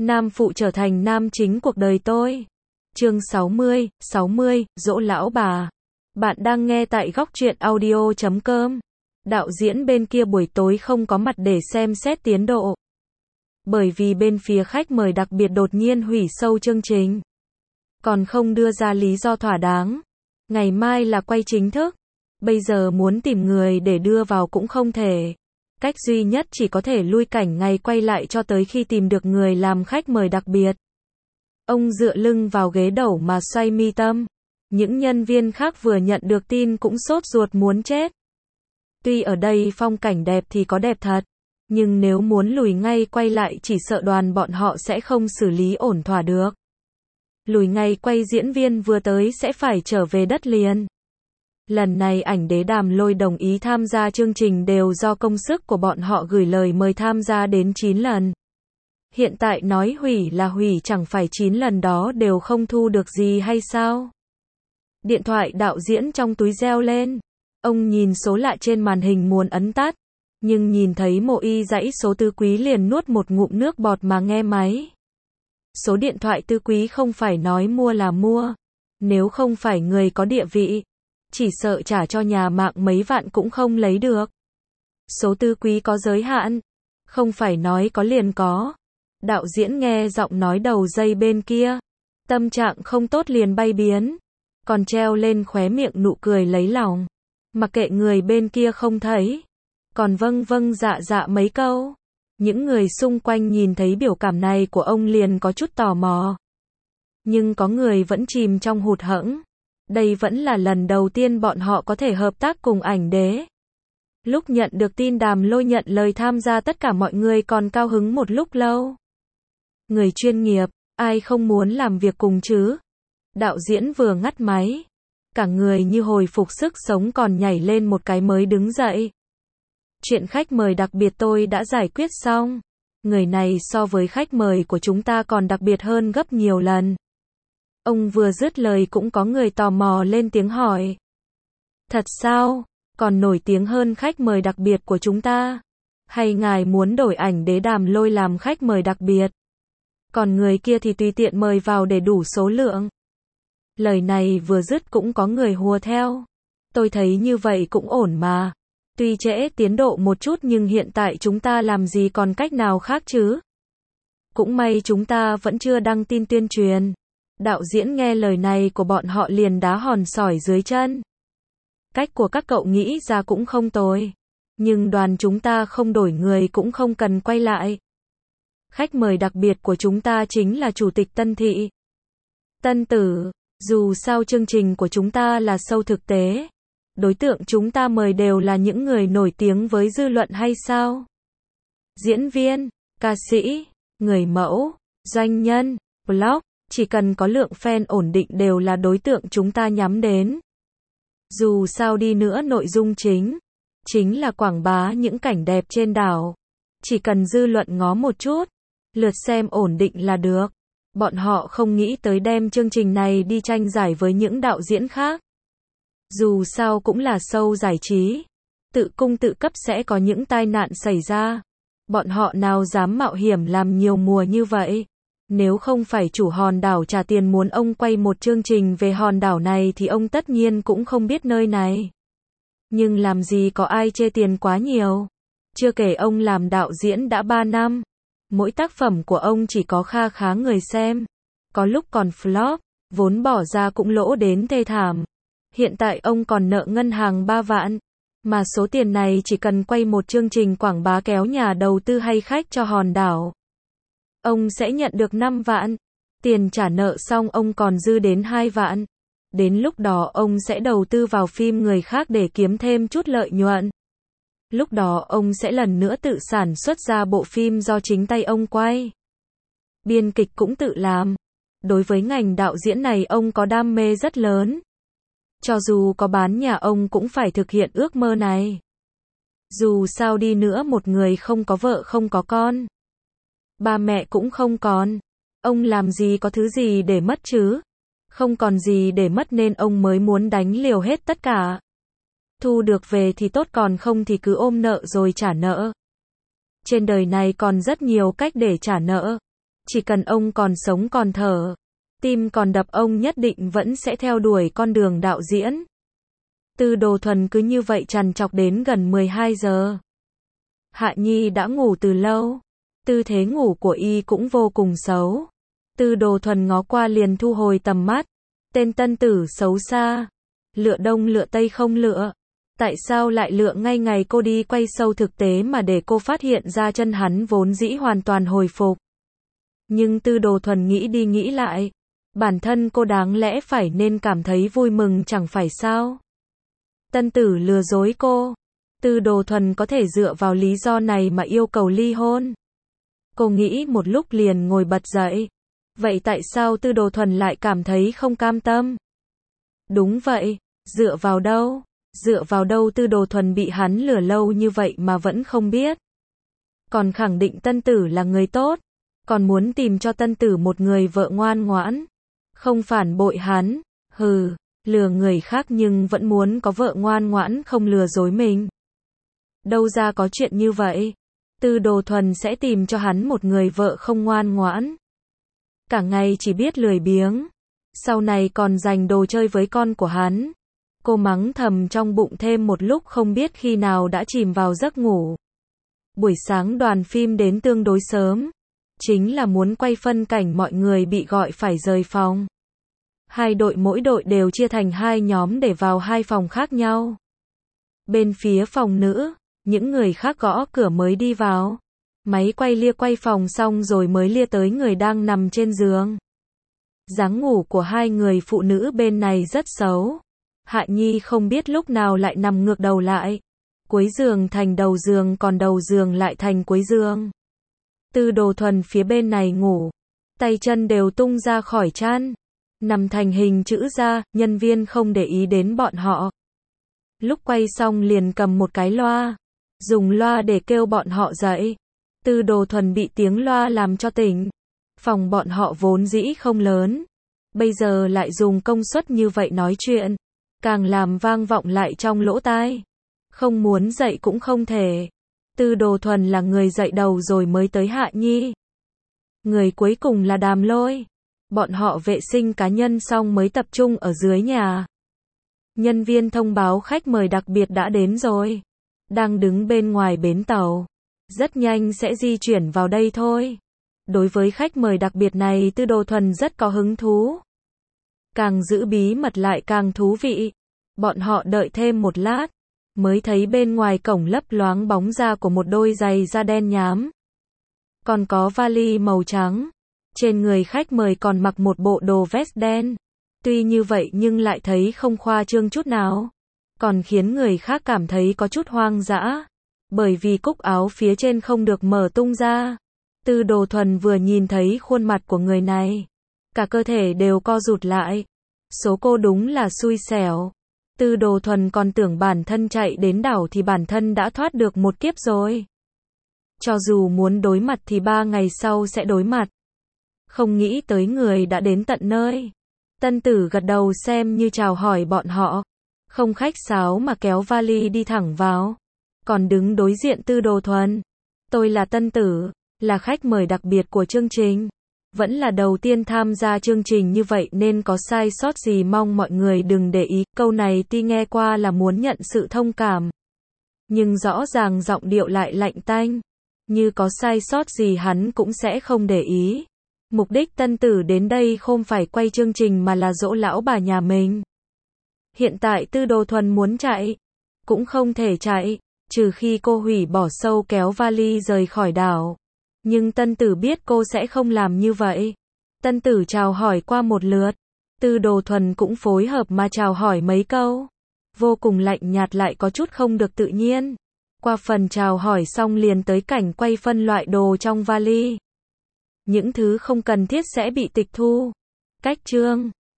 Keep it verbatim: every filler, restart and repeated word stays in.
Nam phụ trở thành nam chính cuộc đời tôi. Chương sáu mươi, sáu mươi, dỗ lão bà. Bạn đang nghe tại góc truyện audio chấm com. Đạo diễn bên kia buổi tối không có mặt để xem xét tiến độ. Bởi vì bên phía khách mời đặc biệt đột nhiên hủy show chương trình. Còn không đưa ra lý do thỏa đáng. Ngày mai là quay chính thức. Bây giờ muốn tìm người để đưa vào cũng không thể. Cách duy nhất chỉ có thể lui cảnh ngày quay lại cho tới khi tìm được người làm khách mời đặc biệt. Ông dựa lưng vào ghế đầu mà xoay mi tâm. Những nhân viên khác vừa nhận được tin cũng sốt ruột muốn chết. Tuy ở đây phong cảnh đẹp thì có đẹp thật, nhưng nếu muốn lùi ngay quay lại chỉ sợ đoàn bọn họ sẽ không xử lý ổn thỏa được. Lùi ngay quay diễn viên vừa tới sẽ phải trở về đất liền. Lần này ảnh đế Đàm Lôi đồng ý tham gia chương trình đều do công sức của bọn họ gửi lời mời tham gia đến chín lần. Hiện tại nói hủy là hủy, chẳng phải chín lần đó đều không thu được gì hay sao? Điện thoại đạo diễn trong túi reo lên. Ông nhìn số lạ trên màn hình muốn ấn tắt, nhưng nhìn thấy Mộ Y dãy số Tư Quý liền nuốt một ngụm nước bọt mà nghe máy. Số điện thoại Tư Quý không phải nói mua là mua. Nếu không phải người có địa vị, chỉ sợ trả cho nhà mạng mấy vạn cũng không lấy được. Số Tư Quý có giới hạn, không phải nói có liền có. Đạo diễn nghe giọng nói đầu dây bên kia, tâm trạng không tốt liền bay biến, còn treo lên khóe miệng nụ cười lấy lòng. Mặc kệ người bên kia không thấy, còn vâng vâng dạ dạ mấy câu. Những người xung quanh nhìn thấy biểu cảm này của ông liền có chút tò mò. Nhưng có người vẫn chìm trong hụt hẫng. Đây vẫn là lần đầu tiên bọn họ có thể hợp tác cùng ảnh đế. Lúc nhận được tin Đàm Lôi nhận lời tham gia, tất cả mọi người còn cao hứng một lúc lâu. Người chuyên nghiệp, ai không muốn làm việc cùng chứ? Đạo diễn vừa ngắt máy, cả người như hồi phục sức sống, còn nhảy lên một cái mới đứng dậy. Chuyện khách mời đặc biệt tôi đã giải quyết xong. Người này so với khách mời của chúng ta còn đặc biệt hơn gấp nhiều lần. Ông vừa dứt lời cũng có người tò mò lên tiếng hỏi. Thật sao? Còn nổi tiếng hơn khách mời đặc biệt của chúng ta? Hay ngài muốn đổi ảnh đế Đàm Lôi làm khách mời đặc biệt? Còn người kia thì tùy tiện mời vào để đủ số lượng. Lời này vừa dứt cũng có người hùa theo. Tôi thấy như vậy cũng ổn mà. Tuy trễ tiến độ một chút nhưng hiện tại chúng ta làm gì còn cách nào khác chứ? Cũng may chúng ta vẫn chưa đăng tin tuyên truyền. Đạo diễn nghe lời này của bọn họ liền đá hòn sỏi dưới chân. Cách của các cậu nghĩ ra cũng không tồi. Nhưng đoàn chúng ta không đổi người cũng không cần quay lại. Khách mời đặc biệt của chúng ta chính là Chủ tịch Tân Thị. Tân Tử, dù sao chương trình của chúng ta là show thực tế. Đối tượng chúng ta mời đều là những người nổi tiếng với dư luận hay sao? Diễn viên, ca sĩ, người mẫu, doanh nhân, blog, chỉ cần có lượng fan ổn định đều là đối tượng chúng ta nhắm đến. Dù sao đi nữa nội dung chính, chính là quảng bá những cảnh đẹp trên đảo. Chỉ cần dư luận ngó một chút, lượt xem ổn định là được. Bọn họ không nghĩ tới đem chương trình này đi tranh giải với những đạo diễn khác. Dù sao cũng là show giải trí, tự cung tự cấp sẽ có những tai nạn xảy ra. Bọn họ nào dám mạo hiểm làm nhiều mùa như vậy. Nếu không phải chủ hòn đảo trả tiền muốn ông quay một chương trình về hòn đảo này thì ông tất nhiên cũng không biết nơi này. Nhưng làm gì có ai chê tiền quá nhiều. Chưa kể ông làm đạo diễn đã ba năm. Mỗi tác phẩm của ông chỉ có kha khá người xem. Có lúc còn flop, vốn bỏ ra cũng lỗ đến thê thảm. Hiện tại ông còn nợ ngân hàng ba vạn. Mà số tiền này chỉ cần quay một chương trình quảng bá kéo nhà đầu tư hay khách cho hòn đảo, ông sẽ nhận được năm vạn. Tiền trả nợ xong ông còn dư đến hai vạn. Đến lúc đó ông sẽ đầu tư vào phim người khác để kiếm thêm chút lợi nhuận. Lúc đó ông sẽ lần nữa tự sản xuất ra bộ phim do chính tay ông quay. Biên kịch cũng tự làm. Đối với ngành đạo diễn này ông có đam mê rất lớn. Cho dù có bán nhà ông cũng phải thực hiện ước mơ này. Dù sao đi nữa một người không có vợ không có con. Ba mẹ cũng không còn. Ông làm gì có thứ gì để mất chứ? Không còn gì để mất nên ông mới muốn đánh liều hết tất cả. Thu được về thì tốt, còn không thì cứ ôm nợ rồi trả nợ. Trên đời này còn rất nhiều cách để trả nợ. Chỉ cần ông còn sống còn thở, tim còn đập ông nhất định vẫn sẽ theo đuổi con đường đạo diễn. Tư Đồ Thuần cứ như vậy trằn trọc đến gần mười hai giờ. Hạ Nhi đã ngủ từ lâu, tư thế ngủ của y cũng vô cùng xấu. Tư Đồ Thuần ngó qua liền thu hồi tầm mắt. Tên tân tử xấu xa, lựa đông lựa tây không lựa. Tại sao lại lựa ngay ngày cô đi quay sâu thực tế mà để cô phát hiện ra chân hắn vốn dĩ hoàn toàn hồi phục. Nhưng Tư Đồ Thuần nghĩ đi nghĩ lại, bản thân cô đáng lẽ phải nên cảm thấy vui mừng chẳng phải sao. Tân tử lừa dối cô. Tư Đồ Thuần có thể dựa vào lý do này mà yêu cầu ly hôn. Cô nghĩ một lúc liền ngồi bật dậy. Vậy tại sao Tư Đồ Thuần lại cảm thấy không cam tâm? Đúng vậy, dựa vào đâu? Dựa vào đâu Tư Đồ Thuần bị hắn lừa lâu như vậy mà vẫn không biết? Còn khẳng định tân tử là người tốt, còn muốn tìm cho tân tử một người vợ ngoan ngoãn, không phản bội hắn. Hừ, lừa người khác nhưng vẫn muốn có vợ ngoan ngoãn không lừa dối mình. Đâu ra có chuyện như vậy? Tư Đồ Thuần sẽ tìm cho hắn một người vợ không ngoan ngoãn, cả ngày chỉ biết lười biếng, sau này còn giành đồ chơi với con của hắn. Cô mắng thầm trong bụng thêm một lúc không biết khi nào đã chìm vào giấc ngủ. Buổi sáng đoàn phim đến tương đối sớm, chính là muốn quay phân cảnh mọi người bị gọi phải rời phòng. Hai đội mỗi đội đều chia thành hai nhóm để vào hai phòng khác nhau. Bên phía phòng nữ, những người khác gõ cửa mới đi vào. Máy quay lia quay phòng xong rồi mới lia tới người đang nằm trên giường. Dáng ngủ của hai người phụ nữ bên này rất xấu. Hạ Nhi không biết lúc nào lại nằm ngược đầu lại. Cuối giường thành đầu giường còn đầu giường lại thành cuối giường. Tư Đồ Thuần phía bên này ngủ, tay chân đều tung ra khỏi chăn, nằm thành hình chữ ra, nhân viên không để ý đến bọn họ. Lúc quay xong liền cầm một cái loa, dùng loa để kêu bọn họ dậy. Tư Đồ Thuần bị tiếng loa làm cho tỉnh. Phòng bọn họ vốn dĩ không lớn, bây giờ lại dùng công suất như vậy nói chuyện, càng làm vang vọng lại trong lỗ tai. Không muốn dậy cũng không thể. Tư Đồ Thuần là người dậy đầu rồi mới tới Hạ Nhi. Người cuối cùng là Đàm Lôi. Bọn họ vệ sinh cá nhân xong mới tập trung ở dưới nhà. Nhân viên thông báo khách mời đặc biệt đã đến rồi. Đang đứng bên ngoài bến tàu. Rất nhanh sẽ di chuyển vào đây thôi. Đối với khách mời đặc biệt này Tư Đồ Thuần rất có hứng thú. Càng giữ bí mật lại càng thú vị. Bọn họ đợi thêm một lát, mới thấy bên ngoài cổng lấp loáng bóng da của một đôi giày da đen nhám. Còn có vali màu trắng. Trên người khách mời còn mặc một bộ đồ vest đen. Tuy như vậy nhưng lại thấy không khoa trương chút nào. Còn khiến người khác cảm thấy có chút hoang dã. Bởi vì cúc áo phía trên không được mở tung ra. Tư Đồ Thuần vừa nhìn thấy khuôn mặt của người này, cả cơ thể đều co rụt lại. Số cô đúng là xui xẻo. Tư Đồ Thuần còn tưởng bản thân chạy đến đảo thì bản thân đã thoát được một kiếp rồi. Cho dù muốn đối mặt thì ba ngày sau sẽ đối mặt. Không nghĩ tới người đã đến tận nơi. Tân tử gật đầu xem như chào hỏi bọn họ. Không khách sáo mà kéo vali đi thẳng vào. Còn đứng đối diện Tư Đồ Thuần. Tôi là Tân tử, là khách mời đặc biệt của chương trình. Vẫn là đầu tiên tham gia chương trình như vậy nên có sai sót gì mong mọi người đừng để ý. Câu này tuy nghe qua là muốn nhận sự thông cảm, nhưng rõ ràng giọng điệu lại lạnh tanh. Như có sai sót gì hắn cũng sẽ không để ý. Mục đích Tân tử đến đây không phải quay chương trình mà là dỗ lão bà nhà mình. Hiện tại Tư Đồ Thuần muốn chạy, cũng không thể chạy, trừ khi cô hủy bỏ show kéo vali rời khỏi đảo. Nhưng Tân tử biết cô sẽ không làm như vậy. Tân tử chào hỏi qua một lượt. Tư Đồ Thuần cũng phối hợp mà chào hỏi mấy câu. Vô cùng lạnh nhạt lại có chút không được tự nhiên. Qua phần chào hỏi xong liền tới cảnh quay phân loại đồ trong vali. Những thứ không cần thiết sẽ bị tịch thu. Cách chương